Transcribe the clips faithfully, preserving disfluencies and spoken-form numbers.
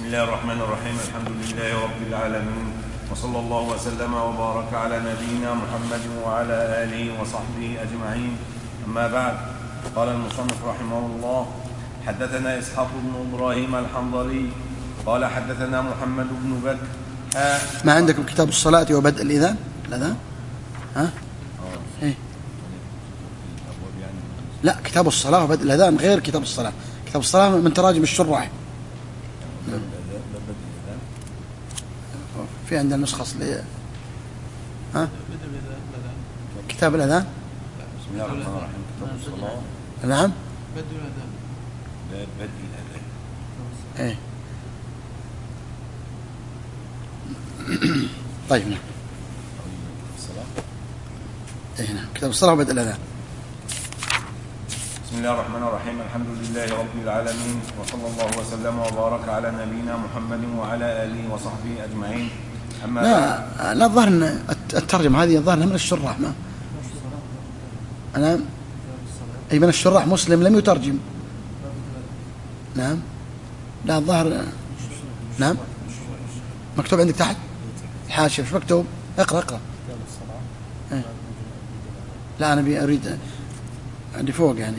الله الرحمن الرحيم. الحمد لله رب العالمين، وصلى الله وسلم وبارك على نبينا محمد وعلى آله وصحبه أجمعين. أما بعد، قال المصنف رحمه الله: حدثنا إسحاق بن إبراهيم الحنظلي قال حدثنا محمد بن بكر. آه ما عندكم كتاب الصلاة وبدء الإذان؟ الأذان؟ ها؟ إيه؟ لا، كتاب الصلاة وبدء الأذان غير كتاب الصلاة. كتاب الصلاة من تراجم الشراح. في عندنا نسخة أصلية. ها؟ كتاب الأذان؟ بسم الله الرحمن الرحيم. كتاب الصلاة. نعم. بدء الأذان. لا، بدء الأذان. إيه. طيب، نعم. الصلاة. إيه، نعم. كتاب الصلاة وبدء الأذان. بسم الله الرحمن الرحيم. الحمد لله رب العالمين، وصلى الله وسلم وبارك على نبينا محمد وعلى آله وصحبه أجمعين. أما لا لا الظاهر أن الترجمة هذه الظاهر من الشراح. ما أنا أي من الشراح. مسلم لم يترجم. نعم. لا الظاهر. نعم. مكتوب عندك تحت الحاشية مش مكتوب؟ اقرأ اقرأ. إيه. لا أنا أريد عندي فوق يعني.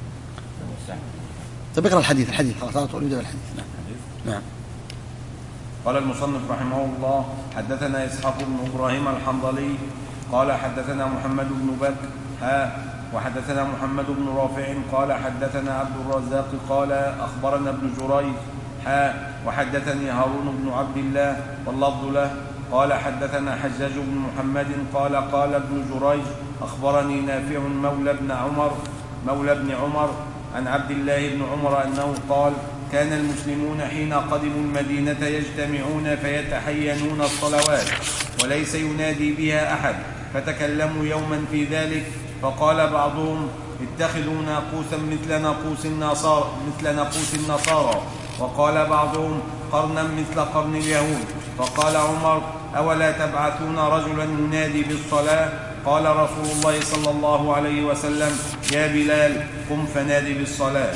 طيب اقرأ الحديث. الحديث خلاص على طول يبدأ بالحديث. نعم. نعم. قال المصنف رحمه الله: حدثنا إسحاق بن إبراهيم الحنظلي قال حدثنا محمد بن بكر ها وحدثنا محمد بن رافع قال حدثنا عبد الرزاق قال أخبرنا ابن جريج ها وحدثني هارون بن عبد الله واللفظ له قال حدثنا حجاج بن محمد قال قال ابن جريج أخبرني نافع مولى ابن عمر مولى ابن عمر عن عبد الله بن عمر أنه قال: كان المسلمون حين قدموا المدينة يجتمعون فيتحينون الصلوات وليس ينادي بها أحد، فتكلموا يوما في ذلك، فقال بعضهم: اتخذوا ناقوسا مثل ناقوس النصارى مثل ناقوس النصارى وقال بعضهم: قرنا مثل قرن اليهود. فقال عمر: أولا تبعثون رجلا ينادي بالصلاة؟ قال رسول الله صلى الله عليه وسلم: يا بلال قم فنادي بالصلاة.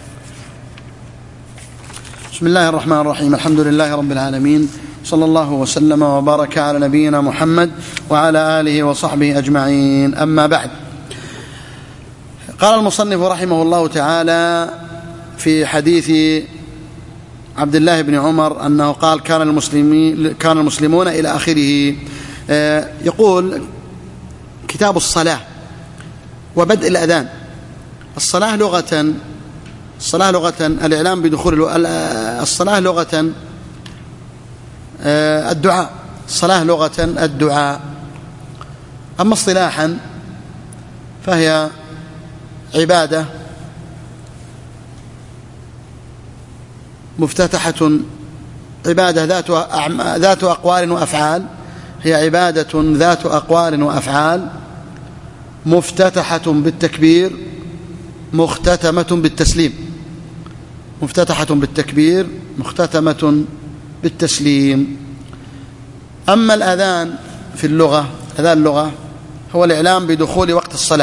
بسم الله الرحمن الرحيم. الحمد لله رب العالمين، صلى الله وسلم وبارك على نبينا محمد وعلى آله وصحبه أجمعين. أما بعد، قال المصنف رحمه الله تعالى في حديث عبد الله بن عمر أنه قال: كان المسلمين كان المسلمون إلى آخره. يقول: كتاب الصلاة وبدء الأذان. الصلاة لغة الصلاة لغة الإعلام بدخول الصلاة لغة الدعاء. الصلاة لغة الدعاء. أما اصطلاحا فهي عبادة مفتتحة، عبادة ذات ذات أقوال وأفعال. هي عبادة ذات أقوال وأفعال مفتتحة بالتكبير مختتمة بالتسليم. مفتتحة بالتكبير مختتمة بالتسليم. أما الأذان في اللغة، أذان اللغة هو الإعلام بدخول وقت الصلاة.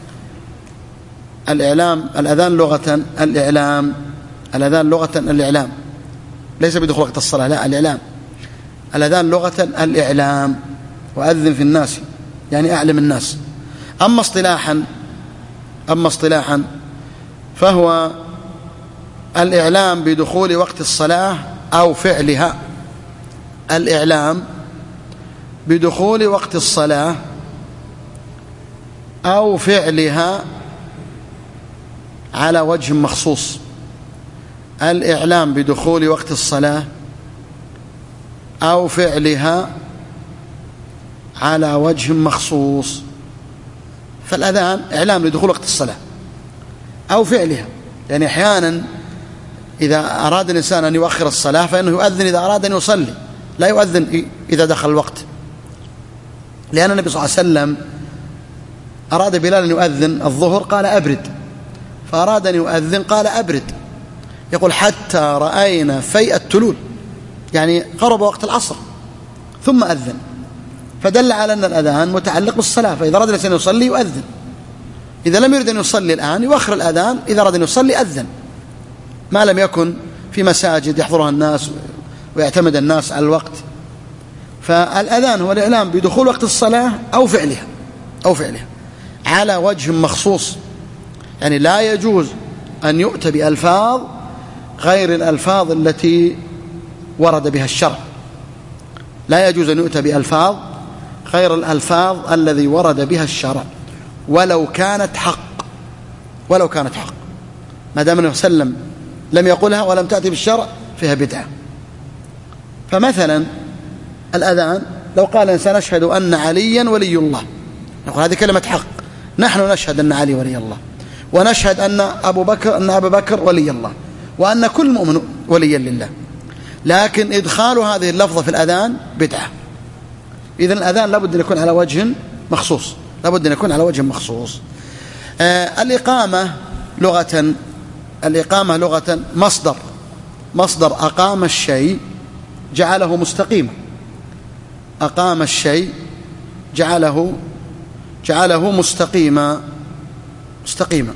الإعلام الأذان لغة الإعلام الأذان لغة الإعلام، ليس بدخول وقت الصلاة، لا، الإعلام. الأذان لغة الإعلام، وأذن في الناس يعني أعلم الناس. أما اصطلاحا أما اصطلاحا فهو الإعلام بدخول وقت الصلاة أو فعلها. الإعلام بدخول وقت الصلاة أو فعلها على وجه مخصوص. الإعلام بدخول وقت الصلاة أو فعلها على وجه مخصوص. فالأذان إعلام لدخول وقت الصلاة أو فعلها، يعني أحيانا إذا أراد الإنسان أن يؤخر الصلاة فإنه يؤذن إذا أراد أن يصلي، لا يؤذن إذا دخل الوقت، لأن النبي صلى الله عليه وسلم أراد بلال أن يؤذن الظهر قال أبرد، فأراد أن يؤذن قال أبرد. يقول: حتى رأينا فيء التلول، يعني قرب وقت العصر ثم أذن، فدل على أن الأذان متعلق بالصلاة. فإذا أراد الإنسان يصلي يؤذن، إذا لم يرد أن يصلي الآن يؤخر الأذان، إذا أراد أن يصلي أذن، ما لم يكن في مساجد يحضرها الناس ويعتمد الناس على الوقت. فالأذان هو الإعلام بدخول وقت الصلاة أو فعلها أو فعلها على وجه مخصوص، يعني لا يجوز أن يؤتى بألفاظ غير الألفاظ التي ورد بها الشرع، لا يجوز أن يؤتى بألفاظ غير الألفاظ الذي ورد بها الشرع ولو كانت حق، ولو كانت حق، ما دام النبي صلى الله عليه وسلم لم يقولها ولم تأتي بالشرع فيها بدعة. فمثلا الأذان لو قال الإنسان أشهد أن عليا ولي الله، نقول هذه كلمة حق، نحن نشهد أن علي ولي الله، ونشهد أن أبو بكر أن أبا بكر ولي الله، وأن كل مؤمن وليا لله، لكن إدخال هذه اللفظة في الأذان بدعة. إذن الأذان لابد أن يكون على وجه مخصوص، لابد أن يكون على وجه مخصوص. آه الإقامة لغة، الإقامة لغة مصدر، مصدر أقام الشيء جعله مستقيما، أقام الشيء جعله جعله مستقيما مستقيما.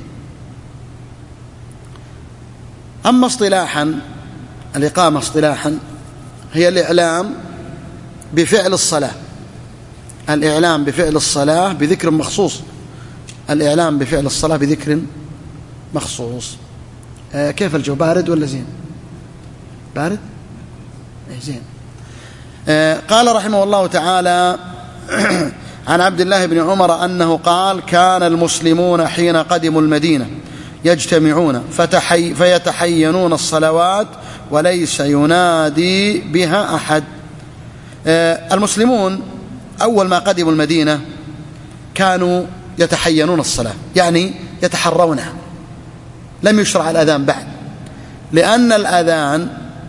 أما اصطلاحا، الإقامة اصطلاحا هي الإعلام بفعل الصلاة، الإعلام بفعل الصلاة بذكر مخصوص، الإعلام بفعل الصلاة بذكر مخصوص. آه كيف الجو، بارد ولا زين؟ بارد؟ إيه زين. آه قال رحمه الله تعالى عن عبد الله بن عمر أنه قال: كان المسلمون حين قدموا المدينة يجتمعون فتحي فيتحينون الصلوات وليس ينادي بها أحد. آه المسلمون أول ما قدموا المدينة كانوا يتحينون الصلاة، يعني يتحرونها، لم يشرع الأذان بعد، لأن الأذان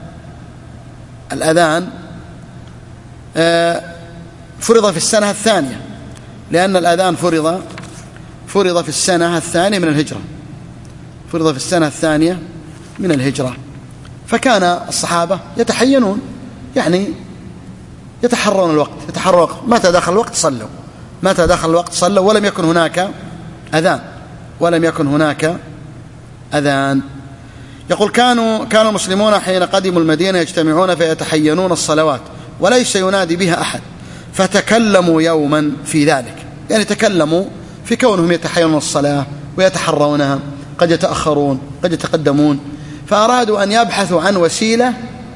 الأذان آه فرض في السنة الثانية، لأن الأذان فرض فرض في السنة الثانية من الهجرة، فرض في السنة الثانية من الهجرة. فكان الصحابة يتحينون، يعني يتحرون الوقت، يتحرون الوقت، متى دخل الوقت صلوا، متى دخل الوقت صلوا، ولم يكن هناك أذان، ولم يكن هناك أذان. يقول: كانوا كان المسلمون حين قدموا المدينة يجتمعون فيتحينون الصلوات وليس ينادي بها أحد، فتكلموا يوما في ذلك، يعني تكلموا في كونهم يتحينون الصلاة ويتحرونها، قد يتأخرون قد يتقدمون، فأرادوا أن يبحثوا عن وسيلة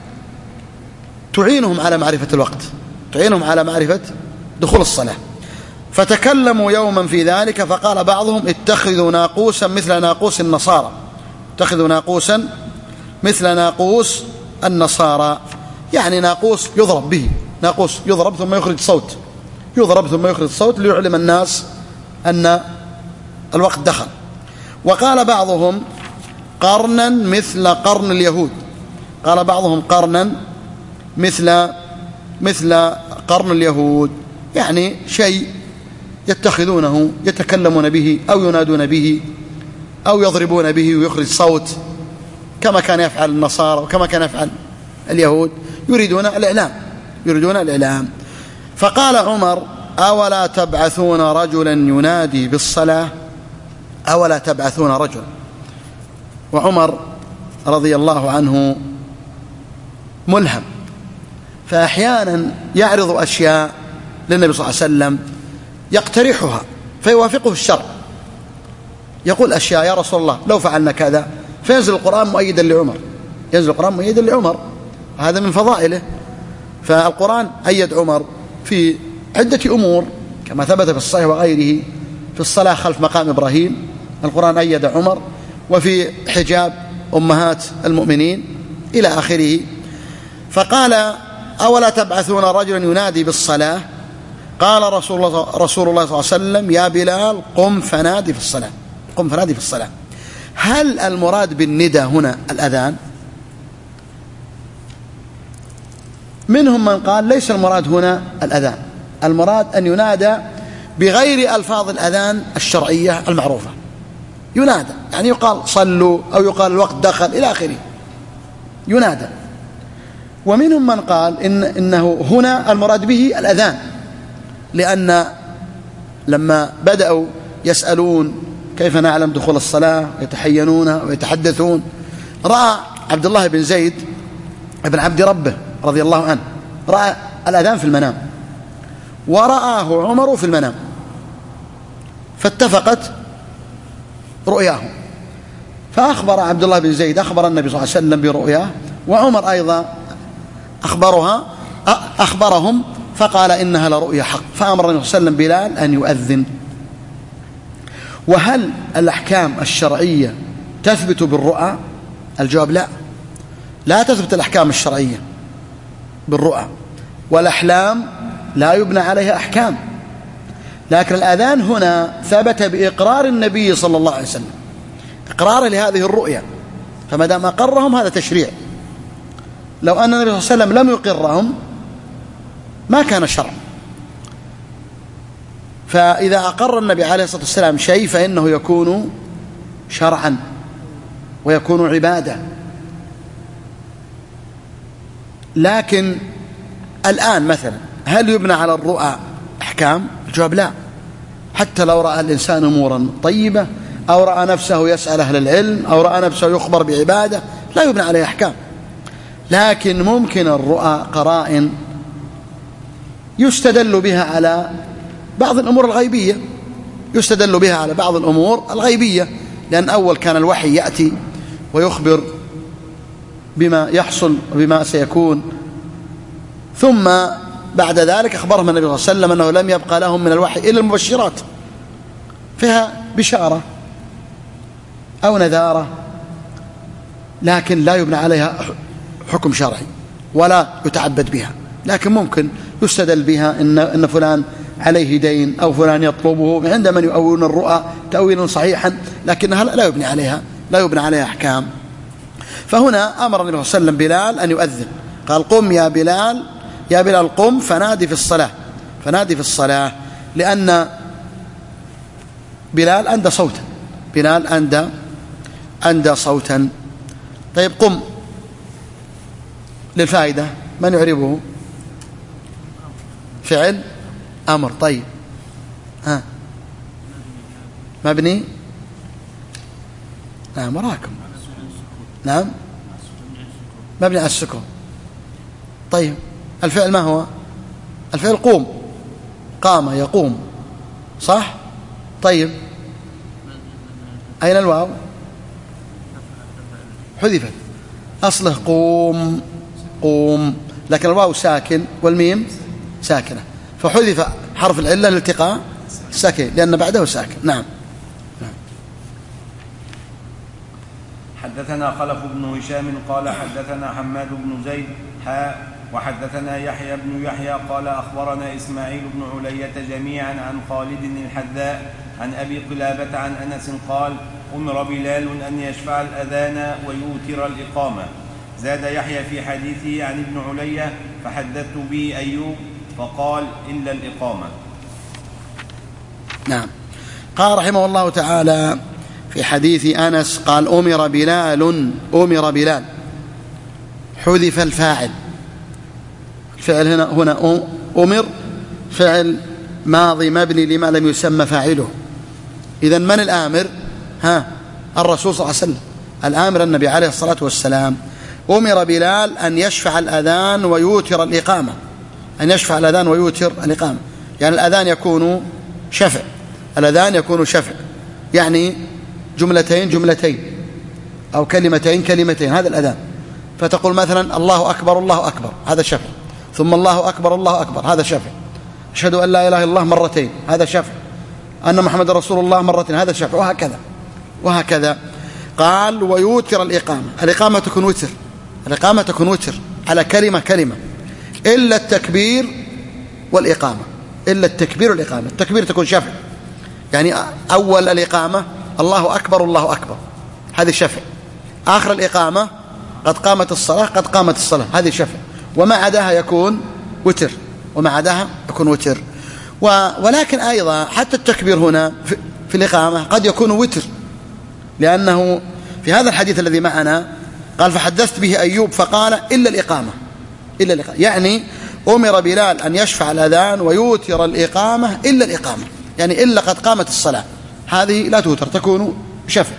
تعينهم على معرفة الوقت، تعينهم على معرفة دخول الصلاة. فتكلموا يوما في ذلك، فقال بعضهم: اتخذوا ناقوسا مثل ناقوس النصارى، اتخذوا ناقوسا مثل ناقوس النصارى، يعني ناقوس يضرب به، ناقوس يضرب ثم يخرج صوت، يضرب ثم يخرج صوت ليعلم الناس أن الوقت دخل. وقال بعضهم: قرنا مثل قرن اليهود، قال بعضهم: قرنا مثل مثل قرن اليهود، يعني شيء يتخذونه يتكلمون به أو ينادون به أو يضربون به ويخرج صوت، كما كان يفعل النصارى وكما كان يفعل اليهود، يريدون الإعلام، يريدون الإعلام. فقال عمر: أولا تبعثون رجلا ينادي بالصلاة، أولا تبعثون رجلا. وعمر رضي الله عنه ملهم، فأحيانا يعرض أشياء للنبي صلى الله عليه وسلم يقترحها فيوافقه الشرع، يقول أشياء: يا رسول الله لو فعلنا كذا، فينزل القرآن مؤيدا لعمر، ينزل القرآن مؤيدا لعمر، هذا من فضائله. فالقرآن أيد عمر في عدة أمور كما ثبت في الصحيح وغيره، في الصلاة خلف مقام إبراهيم القرآن أيد عمر، وفي حجاب أمهات المؤمنين إلى آخره. فقال: أولا تبعثون رجلا ينادي بالصلاة؟ قال رسول الله, رسول الله صلى الله عليه وسلم: يا بلال قم فنادي في الصلاة، قم فنادي في الصلاة. هل المراد بالندى هنا الأذان؟ منهم من قال ليس المراد هنا الأذان، المراد أن ينادى بغير ألفاظ الأذان الشرعية المعروفة، ينادى يعني يقال صلوا أو يقال الوقت دخل إلى آخره، ينادى. ومنهم من قال إن إنه هنا المراد به الأذان، لأن لما بدأوا يسألون كيف نعلم دخول الصلاة ويتحينون ويتحدثون، رأى عبد الله بن زيد بن عبد ربه رضي الله عنه رأى الأذان في المنام ورآه عمر في المنام، فاتفقت رؤياه، فأخبر عبد الله بن زيد أخبر النبي صلى الله عليه وسلم برؤياه، وعمر أيضا أخبرها أخبرهم فقال إنها لرؤيا حق، فأمر النبي صلى الله عليه وسلم بلال أن يؤذن. وهل الأحكام الشرعية تثبت بالرؤى؟ الجواب لا، لا تثبت الأحكام الشرعية بالرؤى، والأحلام لا يبنى عليها أحكام، لكن الأذان هنا ثبت بإقرار النبي صلى الله عليه وسلم، إقرار لهذه الرؤيا، فما دام أقرهم هذا تشريع. لو أن النبي صلى الله عليه وسلم لم يقرهم ما كان شرعا. فإذا أقر النبي عليه الصلاة والسلام شيء فإنه يكون شرعا ويكون عبادة. لكن الآن مثلا هل يبنى على الرؤى أحكام؟ الجواب لا، حتى لو رأى الإنسان أمورا طيبة أو رأى نفسه يسأل أهل العلم أو رأى نفسه يخبر بعبادة لا يبنى عليه أحكام. لكن ممكن الرؤى قرائن يستدل بها على بعض الأمور الغيبية، يستدل بها على بعض الأمور الغيبية، لأن أول كان الوحي يأتي ويخبر بما يحصل وبما سيكون، ثم بعد ذلك أخبرهم النبي صلى الله عليه وسلم أنه لم يبقى لهم من الوحي إلا المبشرات، فيها بشارة أو نذارة، لكن لا يبنى عليها حكم شرعي ولا يتعبد بها، لكن ممكن يستدل بها إن, إن فلان عليه دين أو فلان يطلبه، عند من يؤولون الرؤى تأويلا صحيحا، لكنها لا يبني عليها لا يبنى عليها أحكام. فهنا أمر النبي صلى الله عليه وسلم بلال أن يؤذن، قال قم يا بلال يا بلال قم فنادي في الصلاة فنادي في الصلاة لأن بلال أندى صوتا بلال أندى أندى صوتا. طيب قم للفائدة من يعربه؟ فعل أمر. طيب ها مبني نعم وراكم نعم مبني على السكون. طيب الفعل ما هو؟ الفعل قوم، قام يقوم، صح؟ طيب أين الواو؟ حذفت، أصله قوم قوم، لكن الواو ساكن والميم ساكنة، فحذف حرف العلة لالتقاء ساكن لأن بعده ساكن. نعم. نعم. حدثنا خلف بن هشام قال حدثنا حماد بن زيد حاء وحدثنا يحيى بن يحيى قال أخبرنا إسماعيل بن علية جميعا عن خالد الحذاء عن أبي قلابة عن أنس قال أمر بلال أن يشفع الأذان ويوتر الإقامة. زاد يحيى في حديثه عن ابن علية فحدثت به أيوب فقال إلا الإقامة. نعم. قال رحمه الله تعالى في حديث أنس قال أمر بلال أمر بلال حذف الفاعل، الفعل هنا هنا أمر فعل ماضي مبني لما لم يسمى فاعله. إذن من الآمر؟ ها الرسول صلى الله عليه وسلم، الآمر النبي عليه الصلاة والسلام. أمر بلال أن يشفع الأذان ويوتر الإقامة، أن يشفع الأذان ويوتر الإقامة، يعني الأذان يكون شفع، الأذان يكون شفع يعني جملتين جملتين أو كلمتين كلمتين، هذا الأذان. فتقول مثلا الله أكبر الله أكبر هذا شفع، ثم الله أكبر الله أكبر هذا شفع، أشهد أن لا إله إلا الله مرتين هذا شفع، أن محمد رسول الله مرتين هذا شفع، وهكذا وهكذا. قال ويوتر الإقامة، الإقامة تكون وتر، الإقامة تكون وتر على كلمة كلمة، إلا التكبير والإقامة، إلا التكبير والإقامة. التكبير تكون شفع، يعني أول الإقامة الله أكبر الله أكبر هذه شفع، آخر الإقامة قد قامت الصلاة قد قامت الصلاة هذه شفع، وما عداها يكون وتر، وما عداها يكون وتر. ولكن أيضا حتى التكبير هنا في الإقامة قد يكون وتر، لأنه في هذا الحديث الذي معنا قال فحدثت به أيوب فقال إلا الإقامة، إلا الإقامة، يعني أمر بلال أن يشفع الأذان ويوتر الإقامة إلا الإقامة، يعني إلا قد قامت الصلاة هذه لا توتر تكون شفع.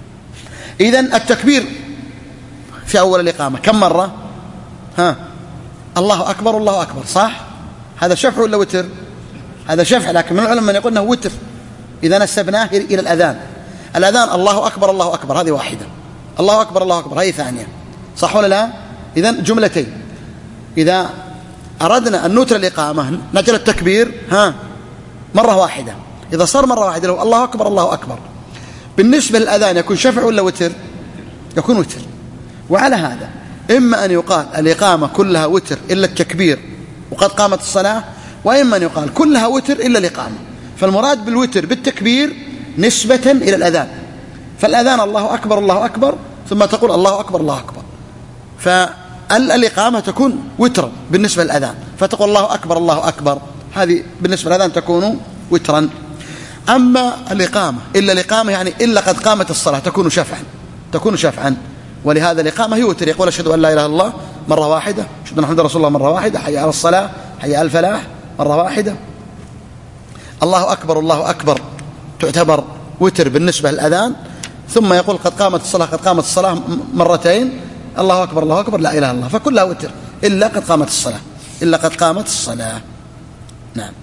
إذن التكبير في أول الإقامة كم مرة؟ ها الله أكبر الله أكبر، صح؟ هذا شفع ولا وتر؟ هذا شفع، لكن من العلماء من يقول أنه وتر إذا نسبناه إلى الأذان. الأذان الله أكبر الله أكبر هذه واحدة، الله أكبر الله أكبر هذه ثانية، صح ولا لا؟ إذن جملتين. إذا أردنا أن نوتر الإقامة نجل التكبير ها مرة واحدة، إذا صار مرة واحدة لو الله أكبر الله أكبر. بالنسبة للأذان يكون شفع ولا وتر؟ يكون وتر. وعلى هذا إما أن يقال الإقامة كلها وتر إلا التكبير وقد قامت الصلاة، وإما أن يقال كلها وتر إلا الإقامة. فالمراد بالوتر بالتكبير نسبة إلى الأذان، فالأذان الله أكبر الله أكبر ثم تقول الله أكبر الله أكبر، فالإقامة تكون وترا بالنسبة للأذان، فتقول الله أكبر الله أكبر، هذه بالنسبة للأذان تكون وترا. أما الإقامة إلا الإقامة يعني إلا قد قامت الصلاة تكون شفعا، تكون شفعا. ولهذا الإقامة هي وتر، يقول أشهد أن لا إله إلا الله مرة واحدة، أشهد أن محمدا رسول الله مرة واحدة، حي على الصلاة حي على الفلاح مرة واحدة. الله أكبر الله أكبر تعتبر وتر بالنسبة للأذان، ثم يقول قد قامت الصلاة قد قامت الصلاة مرتين، الله أكبر الله أكبر لا إله إلا الله، فكلها وتر إلا قد قامت الصلاة، إلا قد قامت الصلاة. نعم.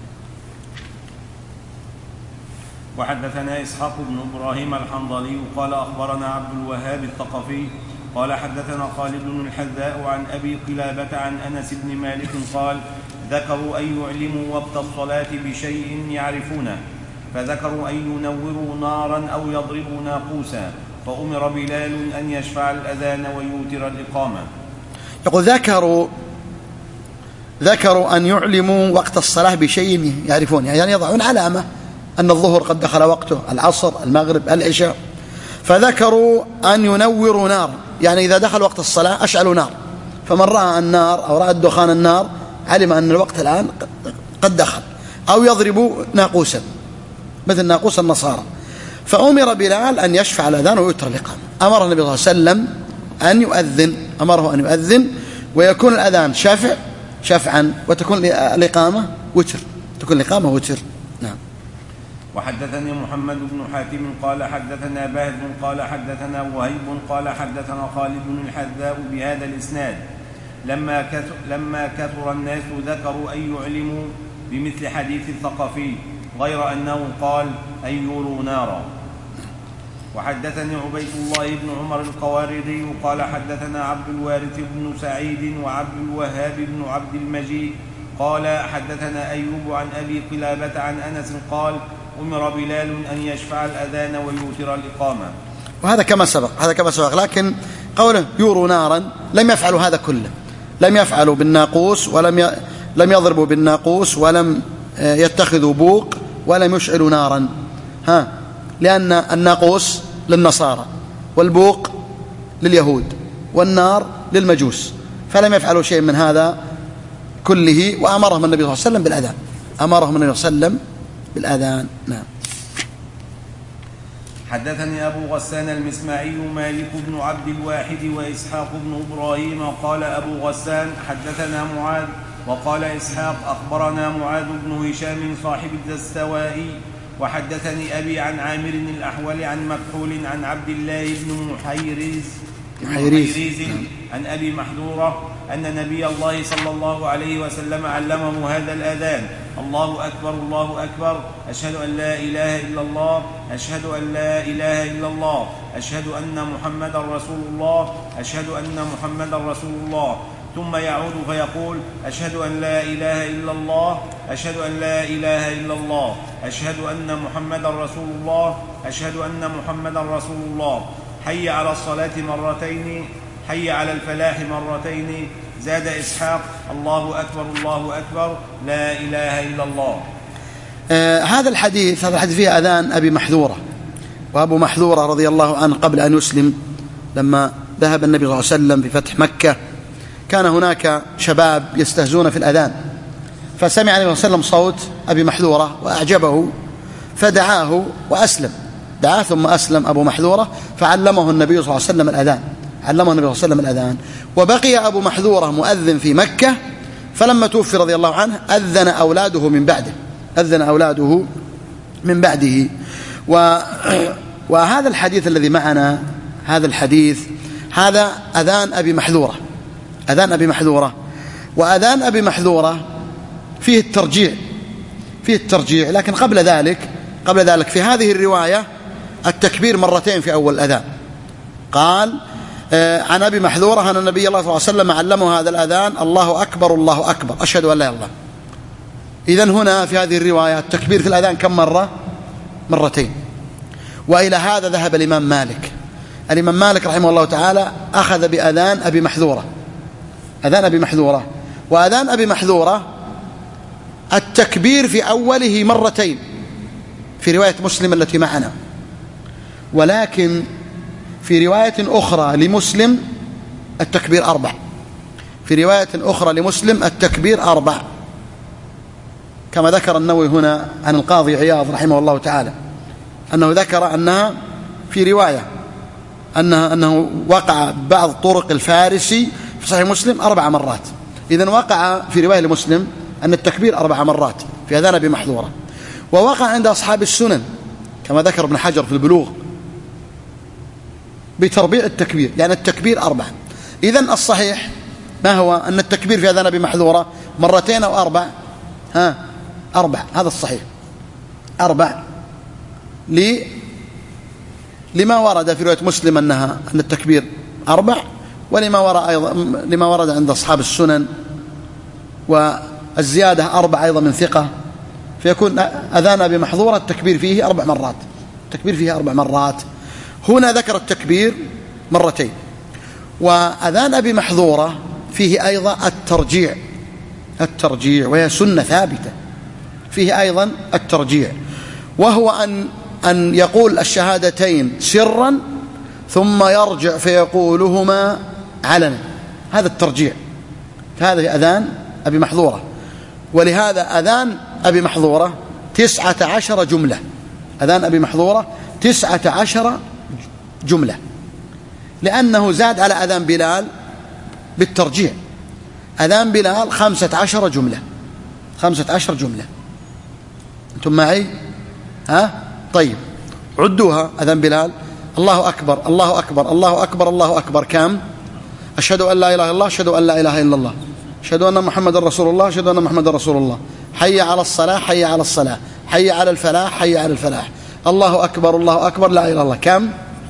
وحدثنا إسحاق بن إبراهيم الحنظلي قال أخبرنا عبد الوهاب الثقفي قال حدثنا خالد بن الحذاء عن أبي قلابة عن أنس بن مالك قال ذكروا أن يعلموا وقت الصلاة بشيء يعرفونه، فذكروا أن ينوروا نارا أو يضربوا ناقوسا، فأمر بلال أن يشفع الأذان ويوتر الإقامة. يقول ذكروا ذكروا أن يعلموا وقت الصلاة بشيء يعرفونه، يعني يضعون علامة أن الظهر قد دخل وقته، العصر المغرب العشاء، فذكروا أن ينوروا نار، يعني إذا دخل وقت الصلاة أشعلوا نار، فمن رأى النار أو رأى دخان النار علم أن الوقت الآن قد دخل، أو يضربوا ناقوسا مثل ناقوس النصارى. فأمر بلال أن يشفع الأذان ويتر الإقامة. أمر النبي صلى الله عليه وسلم أن يؤذن، أمره أن يؤذن ويكون الأذان شفع شفعا، وتكون الإقامة وتر، تكون الإقامة وتر. نعم. وحدثني محمد بن حاتم قال حدثنا باهز قال حدثنا وهيب قال حدثنا خالد بن الحذاء بهذا الإسناد لما كثر, لما كثر الناس ذكروا أن يعلموا بمثل حديث الثقفي، غير أنه قال أن يوروا نارا. وحدثني عبيد الله بن عمر القواريري قال حدثنا عبد الوارث بن سعيد وعبد الوهاب بن عبد المجيد قال حدثنا أيوب عن أبي قلابة عن أنس قال أمر بلال أن يشفع الأذان ويوتر الإقامة. وهذا كما سبق، هذا كما سبق، لكن قوله يوروا نارا لم يفعلوا هذا كله، لم يفعلوا بالناقوس ولم ي... لم يضربوا بالناقوس ولم يتخذوا بوق ولم يشعلوا نارا، ها، لأن الناقوس للنصارى والبوق لليهود والنار للمجوس، فلم يفعلوا شيء من هذا كله. وأمرهم النبي صلى الله عليه وسلم بالأذان، أمرهم النبي صلى الله عليه وسلم بالأذان. نعم. حدثني أبو غسان المسمعي مالك بن عبد الواحد وإسحاق بن إبراهيم قال أبو غسان حدثنا معاذ وقال إسحاق أخبرنا معاذ بن هشام صاحب الدستوائي وحدثني أبي عن عامر الأحول عن مكحول عن عبد الله بن محيريز محيريز عن أبي محذورة أن نبي الله صلى الله عليه وسلم علمه هذا الأذان: الله أكبر الله أكبر، أشهد أن لا إله إلا الله، أشهد أن لا إله إلا الله، أشهد أن محمدا رسول الله، أشهد أن محمدا رسول الله، ثم يعود فيقول: أشهد أن لا إله إلا الله، أشهد أن لا إله إلا الله، أشهد أن محمدا رسول الله، أشهد أن محمدا رسول الله، حي على الصلاة مرتين، حي على الفلاح مرتين. زاد إسحاق: الله أكبر الله أكبر، لا إله إلا الله. آه هذا الحديث هذا الحديث فيه أذان أبي محذورة، وأبو محذورة رضي الله عنه قبل أن يسلم لما ذهب النبي صلى الله عليه وسلم في فتح مكة كان هناك شباب يستهزون في الأذان، فسمع النبي صلى الله عليه وسلم صوت أبي محذورة وأعجبه فدعاه وأسلم، دعاه ثم أسلم أبو محذورة، فعلمه النبي صلى الله عليه وسلم الأذان، علمه النبي صلى الله عليه وسلم الأذان. وبقي أبو محذورة مؤذن في مكة، فلما توفي رضي الله عنه أذن أولاده من بعده، أذن أولاده من بعده. و... وهذا الحديث الذي معنا، هذا الحديث هذا أذان أبي محذورة، أذان أبي محذورة. وأذان أبي محذورة فيه الترجيع فيه الترجيع لكن قبل ذلك قبل ذلك في هذه الرواية التكبير مرتين في أول الأذان. قال عن أبي محذورة أن النبي الله صلى الله عليه وسلم علمه هذا الأذان: الله أكبر الله أكبر أشهد أن لا إله إلا الله. إذن هنا في هذه الرواية التكبير في الأذان كم مرة؟ مرتين. وإلى هذا ذهب الإمام مالك. الإمام مالك رحمه الله تعالى أخذ بأذان أبي محذورة أذان أبي محذورة وأذان أبي محذورة التكبير في أوله مرتين في رواية مسلم التي معنا، ولكن في رواية أخرى لمسلم التكبير أربع في رواية أخرى لمسلم التكبير أربع كما ذكر النووي هنا عن القاضي عياض رحمه الله تعالى أنه ذكر أنها في رواية أنها أنه وقع بعض طرق الفارسي في صحيح مسلم أربع مرات. إذن وقع في رواية لمسلم أن التكبير أربع مرات في أذان أبي محذورة، ووقع عند أصحاب السنن كما ذكر ابن حجر في البلوغ بتربيع التكبير، لأن التكبير أربع. إذن الصحيح ما هو؟ أن التكبير في أذان أبي محذورة مرتين أو أربع؟ ها أربع، هذا الصحيح أربع لي لما ورد في رواية مسلم أنها أن التكبير أربع، ولما ورد أيضا لما ورد عند أصحاب السنن، والزيادة أربع أيضا من ثقة، فيكون أذان أبي محذورة التكبير فيه أربع مرات التكبير فيه أربع مرات. هنا ذكر التكبير مرتين. وأذان أبي محذورة فيه أيضا الترجيع الترجيع وهي سنة ثابتة، فيه أيضا الترجيع، وهو أن أن يقول الشهادتين سرا ثم يرجع فيقولهما علنا، هذا الترجيع. هذا أذان أبي محذورة. ولهذا أذان أبي محذورة تسعة عشر جملة أذان أبي محذورة تسعة عشر جملة، لأنه زاد على أذان بلال بالترجيع. أذان بلال خمسة عشر جملة خمسة عشر جملة أنتم معي؟ ها؟ طيب عدوها. أذان بلال: الله أكبر الله أكبر الله أكبر الله أكبر كم؟ أشهد أن لا إله إلا الله أشهد أن لا إله إلا الله أشهد أن محمد رسول الله أشهد أن محمد رسول الله حي على الصلاة حي على الصلاة حي على الفلاح حي على الفلاح الله أكبر الله أكبر لا إله إلا الله كم؟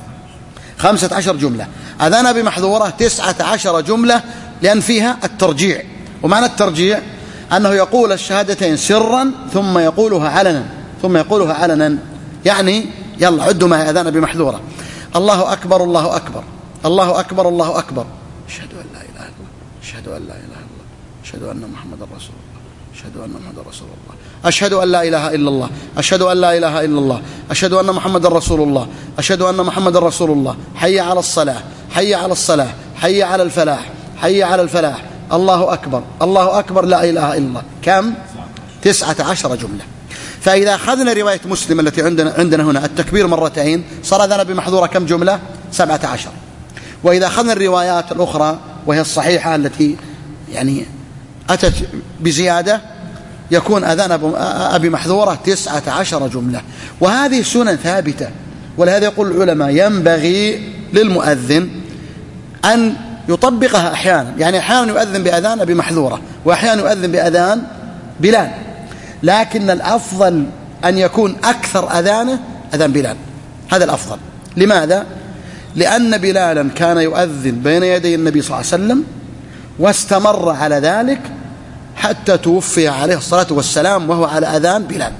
خمسة عشر جملة. أذان أبي محذورة تسعة عشر جملة، لأن فيها الترجيع. ومعنى الترجيع أنه يقول الشهادتين سرا ثم يقولها علنا ثم يقولها علنا يعني يلا عدوا معي أذان أبي محذورة: الله أكبر الله أكبر الله أكبر الله أكبر أشهد أن لا إله إلا الله أشهد أن لا إله إلا الله أشهد أن محمد رسول الله أشهد أن محمد رسول الله أشهد أن لا إله إلا الله أشهد أن لا إله إلا الله أشهد أن محمد رسول الله أشهد أن محمد رسول الله حي على الصلاة حي على الصلاة حي على الفلاح حي على الفلاح الله أكبر الله أكبر لا إله إلا الله كم؟ تسعة عشر جملة. فإذا أخذنا رواية مسلم التي عندنا عندنا هنا التكبير مرتين صار أذان أبي محذورة كم جملة؟ سبعة عشر. وإذا أخذنا الروايات الأخرى وهي الصحيحة التي يعني أتت بزيادة يكون أذان أبي محذورة تسعة عشر جملة. وهذه سنن ثابتة، ولهذا يقول العلماء ينبغي للمؤذن أن يطبقها أحيانا، يعني أحيانا يؤذن بأذان أبي محذورة وأحيانا يؤذن بأذان بلال، لكن الأفضل أن يكون أكثر أذانه أذان بلال، هذا الأفضل. لماذا؟ لأن بلالا كان يؤذن بين يدي النبي صلى الله عليه وسلم واستمر على ذلك حتى توفي عليه الصلاة والسلام وهو على أذان بلال،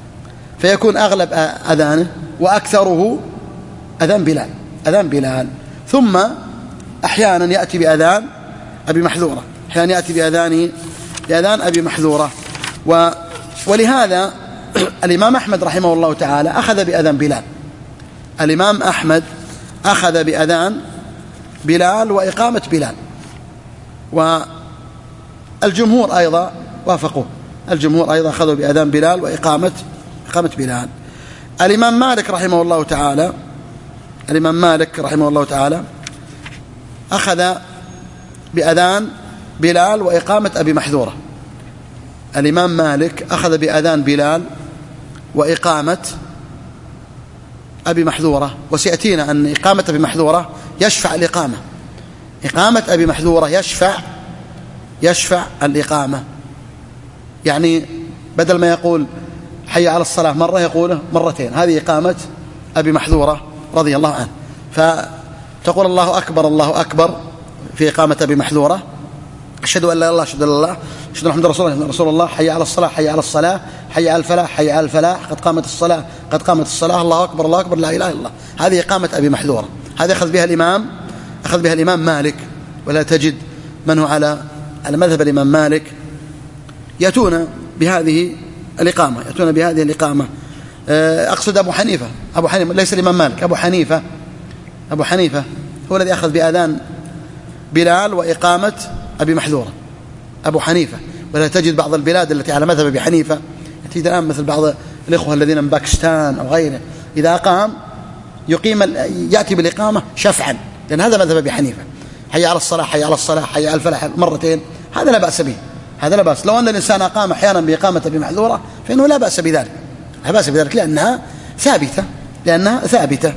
فيكون أغلب أذانه وأكثره أذان بلال أذان بلال ثم أحيانا يأتي بأذان أبي محذورة أحيانا يأتي بأذان بأذان أبي محذورة. و ولهذا الإمام أحمد رحمه الله تعالى أخذ بأذان بلال الإمام أحمد أخذ بأذان بلال وإقامة بلال، والجمهور أيضا وافقوا الجمهور أيضا أخذوا بأذان بلال وإقامة إقامة بلال. الإمام مالك رحمه الله تعالى الإمام مالك رحمه الله تعالى أخذ بأذان بلال وإقامة أبي محذورة الإمام مالك أخذ بأذان بلال وإقامة أبي محذورة. وسيأتينا أن إقامة أبي محذورة يشفع الإقامة إقامة أبي محذورة يشفع يشفع الإقامة، يعني بدل ما يقول حي على الصلاة مرة يقوله مرتين. هذه إقامة أبي محذورة رضي الله عنه. فتقول الله أكبر الله أكبر في إقامة أبي محذورة، أشهد أن لا إله إلا الله أشهد أن لا إله أشهد أن محمد رسول الله رسول الله، حي على الصلاة حي على الصلاة حي على الفلاح حي على الفلاح، قد قامت الصلاة قد قامت الصلاة، الله أكبر الله أكبر لا إله إلا الله. هذه إقامة أبي محذورة. هذه أخذ بها الإمام أخذ بها الإمام مالك، ولا تجد من هو على على مذهب الإمام مالك يأتون بهذه الإقامة يأتون بهذه الإقامة أقصد أبو حنيفة أبو حنيفة ليس الإمام مالك، أبو حنيفة أبو حنيفة هو الذي أخذ بأذان بلال وإقامة أبي محذورة، أبو حنيفة. ولا تجد بعض البلاد التي على مذهب أبي حنيفة، تجد الآن مثل بعض الإخوة الذين من باكستان أو غيره، إذا أقام يقيم يأتي بالإقامة شفعا، لأن هذا مذهب أبي حنيفة، حي على الصلاة حي على الصلاة حي على الفلاح مرتين، هذا لا بأس به، هذا لا بأس. لو أن الإنسان أقام أحيانا بإقامة أبي محذورة فإنه لا بأس بذلك، لا بأس بذلك لأنها ثابتة لأنها ثابتة.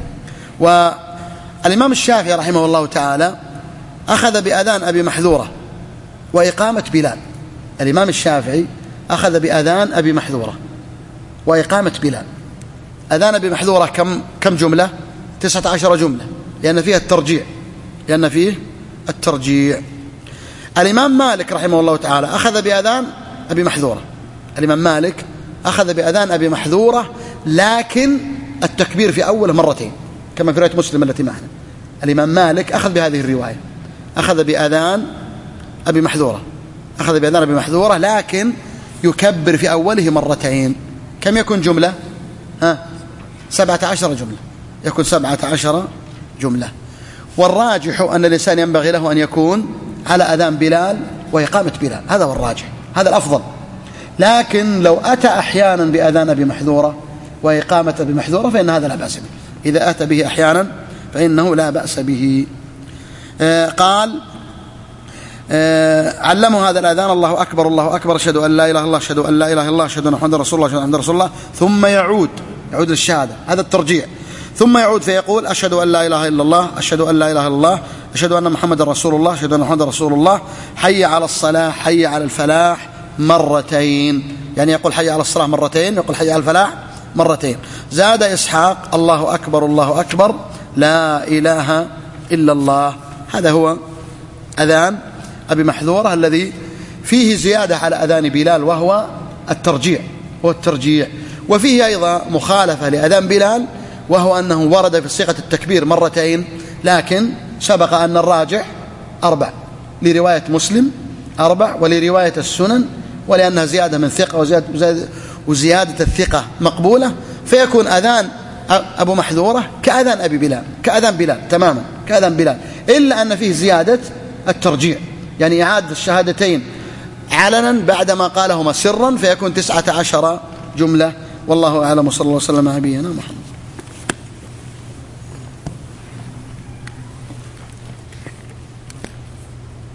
والإمام الشافعي رحمه الله تعالى أخذ بأذان أبي محذورة وإقامة بلال. الإمام الشافعي أخذ بأذان أبي محذورة وإقامة بلال. أذان أبي محذورة كم كم جملة؟ تسعة عشر جملة، لأن فيه الترجيع لأن فيه الترجيع. الإمام مالك رحمه الله تعالى أخذ بأذان أبي محذورة. الإمام مالك أخذ بأذان أبي محذورة، لكن التكبير في أوله مرتين كما في رواية مسلم التي معنا. الإمام مالك أخذ بهذه الرواية، أخذ بأذان أبي محذورة أخذ بأذان أبي محذورة لكن يكبر في أوله مرتين. كم يكون جملة؟ ها سبعة عشر جملة، يكون سبعة عشر جملة. والراجح أن الإنسان ينبغي له أن يكون على أذان بلال وإقامة بلال، هذا هو الراجح، هذا الأفضل. لكن لو أتى أحيانا بأذان أبي محذورة وإقامة أبي محذورة فإن هذا لا بأس به، إذا أتى به أحيانا فإنه لا بأس به. آه قال آه علموا هذا الأذان الله أكبر الله أكبر أشهد أن لا إله إلا الله أشهد أن لا إله إلا الله أشهد أن محمدا رسول الله أشهد أن محمدا رسول الله، ثم يعود يعود للشهادة، هذا الترجيع. ثم يعود فيقول أشهد أن لا إله إلا الله أشهد أن لا إله إلا الله أشهد أن محمدا رسول الله أشهد أن محمدا رسول الله، حي على الصلاة حي على الفلاح مرتين، يعني يقول حي على الصلاة مرتين، يقول حي على الفلاح مرتين. زاد إسحاق الله أكبر الله أكبر لا إله إلا الله. هذا هو أذان أبي محذورة الذي فيه زيادة على أذان بلال وهو الترجيع هو الترجيع. وفيه أيضا مخالفة لأذان بلال، وهو أنه ورد في صيغة التكبير مرتين، لكن سبق أن الراجح أربع، لرواية مسلم أربع، ولرواية السنن، ولأنها زيادة من ثقة وزيادة, وزيادة الثقة مقبولة، فيكون أذان أبو محذورة كأذان أبي بلال كأذان بلال تماما كأذان بلال، إلا أن فيه زيادة الترجيع، يعني إعادة الشهادتين علنا بعدما قالهما سرا، فيكون تسعة عشر جملة. والله أعلم، وصلى الله وسلم على نبينا محمد.